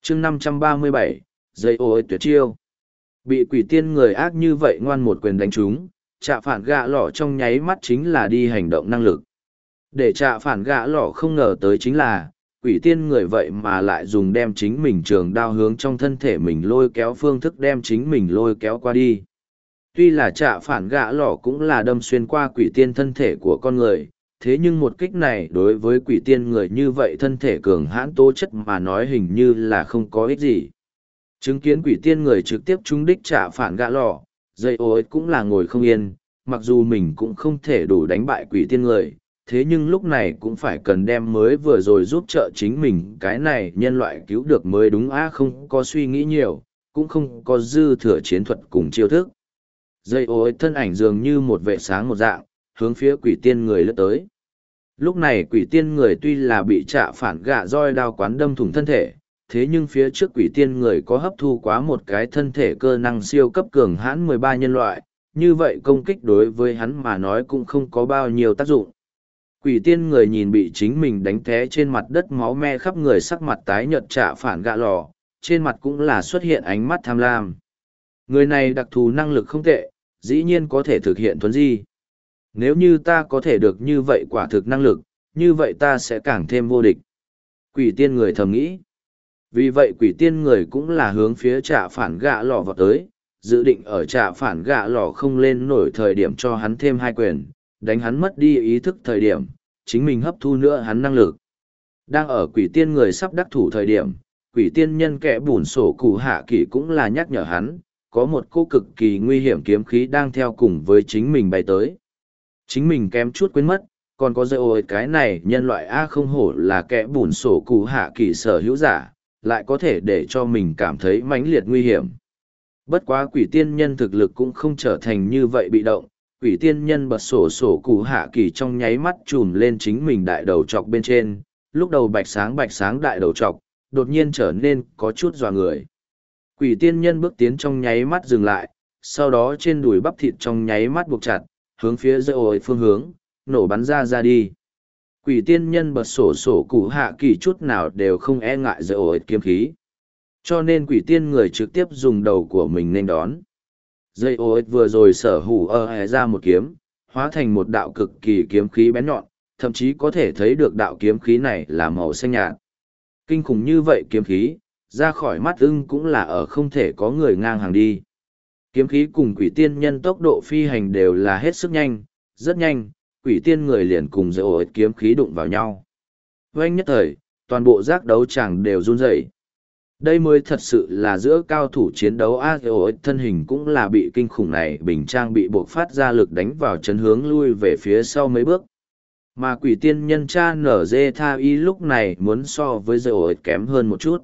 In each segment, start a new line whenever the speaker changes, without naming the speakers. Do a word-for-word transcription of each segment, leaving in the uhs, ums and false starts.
chương năm trăm ba mươi bảy, dây ô tuyệt chiêu. Bị quỷ tiên người ác như vậy ngoan một quyền đánh trúng, trạ phản gạ lỏ trong nháy mắt chính là đi hành động năng lực. Để trạ phản gạ lỏ không ngờ tới chính là, quỷ tiên người vậy mà lại dùng đem chính mình trường đao hướng trong thân thể mình lôi kéo phương thức đem chính mình lôi kéo qua đi. Tuy là trạ phản gạ lỏ cũng là đâm xuyên qua quỷ tiên thân thể của con người, thế nhưng một kích này đối với quỷ tiên người như vậy thân thể cường hãn tố chất mà nói hình như là không có ích gì. Chứng kiến quỷ tiên người trực tiếp trúng đích trạ phản gạ lỏ, dây ô cũng là ngồi không yên, mặc dù mình cũng không thể đủ đánh bại quỷ tiên người, thế nhưng lúc này cũng phải cần đem mới vừa rồi giúp trợ chính mình cái này nhân loại cứu được mới đúng á, không có suy nghĩ nhiều, cũng không có dư thừa chiến thuật cùng chiêu thức. Dây ô thân ảnh dường như một vệ sáng một dạng, hướng phía quỷ tiên người lướt tới. Lúc này quỷ tiên người tuy là bị trạ phản gạ roi đao quán đâm thủng thân thể, thế nhưng phía trước quỷ tiên người có hấp thu quá một cái thân thể cơ năng siêu cấp cường hãn mười ba nhân loại, như vậy công kích đối với hắn mà nói cũng không có bao nhiêu tác dụng. Quỷ tiên người nhìn bị chính mình đánh té trên mặt đất máu me khắp người, sắc mặt tái nhợt trạ phản gạ lò, trên mặt cũng là xuất hiện ánh mắt tham lam. Người này đặc thù năng lực không tệ, dĩ nhiên có thể thực hiện thuấn di. Nếu như ta có thể được như vậy quả thực năng lực, như vậy ta sẽ càng thêm vô địch. Quỷ tiên người thầm nghĩ. Vì vậy quỷ tiên người cũng là hướng phía trạ phản gạ lò vào tới, dự định ở trạ phản gạ lò không lên nổi thời điểm cho hắn thêm hai quyền, đánh hắn mất đi ý thức thời điểm, chính mình hấp thu nữa hắn năng lực. Đang ở quỷ tiên người sắp đắc thủ thời điểm, quỷ tiên nhân kẻ bùn sổ cụ hạ kỳ cũng là nhắc nhở hắn, có một cô cực kỳ nguy hiểm kiếm khí đang theo cùng với chính mình bay tới. Chính mình kém chút quên mất, còn có dây ôi cái này nhân loại A không hổ là kẻ bùn sổ cụ hạ kỳ sở hữu giả, lại có thể để cho mình cảm thấy mãnh liệt nguy hiểm. Bất quá quỷ tiên nhân thực lực cũng không trở thành như vậy bị động, quỷ tiên nhân bật sổ sổ cụ hạ kỳ trong nháy mắt trùm lên chính mình đại đầu trọc bên trên, lúc đầu bạch sáng bạch sáng đại đầu trọc, đột nhiên trở nên có chút dọa người. Quỷ tiên nhân bước tiến trong nháy mắt dừng lại, sau đó trên đùi bắp thịt trong nháy mắt buộc chặt, hướng phía dây ổi phương hướng, nổ bắn ra ra đi. Quỷ tiên nhân bật sổ sổ cụ hạ kỳ chút nào đều không e ngại dây ổi kiếm khí. Cho nên quỷ tiên người trực tiếp dùng đầu của mình nên đón. Dây ổi vừa rồi sở hủ ơ hề ra một kiếm, hóa thành một đạo cực kỳ kiếm khí bén nhọn, thậm chí có thể thấy được đạo kiếm khí này là màu xanh nhạt. Kinh khủng như vậy kiếm khí, ra khỏi mắt ưng cũng là ở không thể có người ngang hàng đi. Kiếm khí cùng quỷ tiên nhân tốc độ phi hành đều là hết sức nhanh, rất nhanh, quỷ tiên người liền cùng dây ổi kiếm khí đụng vào nhau. Vâng nhất thời, toàn bộ giác đấu tràng đều run rẩy. Đây mới thật sự là giữa cao thủ chiến đấu a ổi thân hình cũng là bị kinh khủng này bình trang bị buộc phát ra lực đánh vào chấn hướng lui về phía sau mấy bước. Mà quỷ tiên nhân cha nở dê tha y lúc này muốn so với dây ổi kém hơn một chút.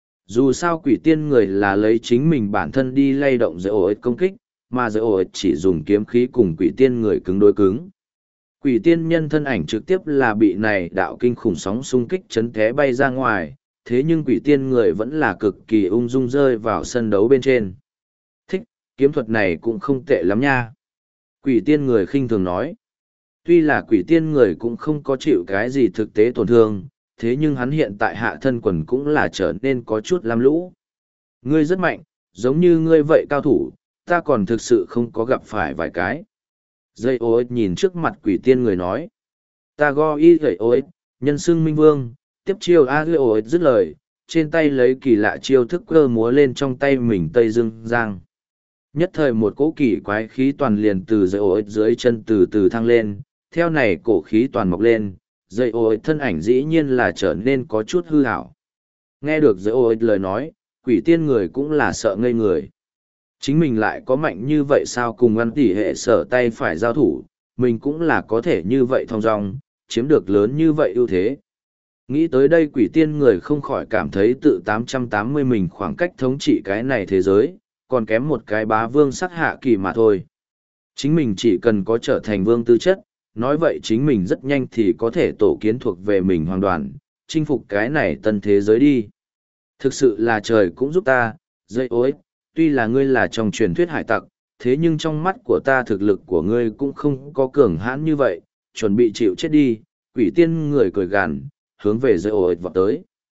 Dù sao quỷ tiên người là lấy chính mình bản thân đi lay động dây ổi công kích, mà dây ổi chỉ dùng kiếm khí cùng quỷ tiên người cứng đối cứng. Quỷ tiên nhân thân ảnh trực tiếp là bị này đạo kinh khủng sóng xung kích chấn té bay ra ngoài, thế nhưng quỷ tiên người vẫn là cực kỳ ung dung rơi vào sân đấu bên trên. Thích, kiếm thuật này cũng không tệ lắm nha. Quỷ tiên người khinh thường nói. Tuy là quỷ tiên người cũng không có chịu cái gì thực tế tổn thương, thế nhưng hắn hiện tại hạ thân quần cũng là trở nên có chút lam lũ. Ngươi rất mạnh, giống như ngươi vậy cao thủ, ta còn thực sự không có gặp phải vài cái. Dây ô nhìn trước mặt quỷ tiên người nói. Ta go y gậy ô nhân xưng minh vương, tiếp chiêu a gậy ô dứt lời, trên tay lấy kỳ lạ chiêu thức cơ múa lên trong tay mình tây dương giang. Nhất thời một cỗ kỳ quái khí toàn liền từ dây ô dưới chân từ từ thăng lên, theo này cổ khí toàn mọc lên, dây ô thân ảnh dĩ nhiên là trở nên có chút hư hảo. Nghe được dây ô lời nói, quỷ tiên người cũng là sợ ngây người. Chính mình lại có mạnh như vậy sao cùng ngăn tỉ hệ sở tay phải giao thủ, mình cũng là có thể như vậy thong dong, chiếm được lớn như vậy ưu thế. Nghĩ tới đây quỷ tiên người không khỏi cảm thấy tự tám trăm tám mươi mình khoảng cách thống trị cái này thế giới, còn kém một cái bá vương sắc hạ kỳ mà thôi. Chính mình chỉ cần có trở thành vương tư chất, nói vậy chính mình rất nhanh thì có thể tổ kiến thuộc về mình hoàn toàn, chinh phục cái này tân thế giới đi. Thực sự là trời cũng giúp ta, dây ối, tuy là ngươi là trong truyền thuyết hải tặc, thế nhưng trong mắt của ta thực lực của ngươi cũng không có cường hãn như vậy, chuẩn bị chịu chết đi, quỷ tiên người cười gằn, hướng về dây ối vọt tới. K,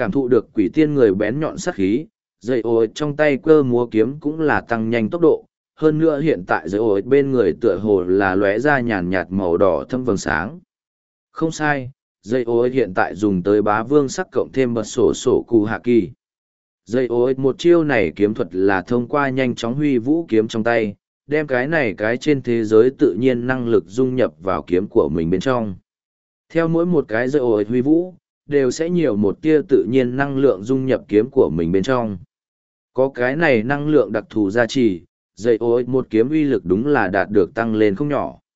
Cảm thụ được quỷ tiên người bén nhọn sát khí, dây ô trong tay cơ múa kiếm cũng là tăng nhanh tốc độ. Hơn nữa hiện tại dây ô bên người tựa hồ là lóe ra nhàn nhạt màu đỏ thâm vầng sáng. Không sai, dây ô hiện tại dùng tới bá vương sắc cộng thêm bật sổ sổ cụ hạ kỳ. Dây ô một chiêu này kiếm thuật là thông qua nhanh chóng huy vũ kiếm trong tay, đem cái này cái trên thế giới tự nhiên năng lực dung nhập vào kiếm của mình bên trong. Theo mỗi một cái dây ô huy vũ, đều sẽ nhiều một tia tự nhiên năng lượng dung nhập kiếm của mình bên trong. Có cái này năng lượng đặc thù gia trì, dây ô một kiếm uy lực đúng là đạt được tăng lên không nhỏ.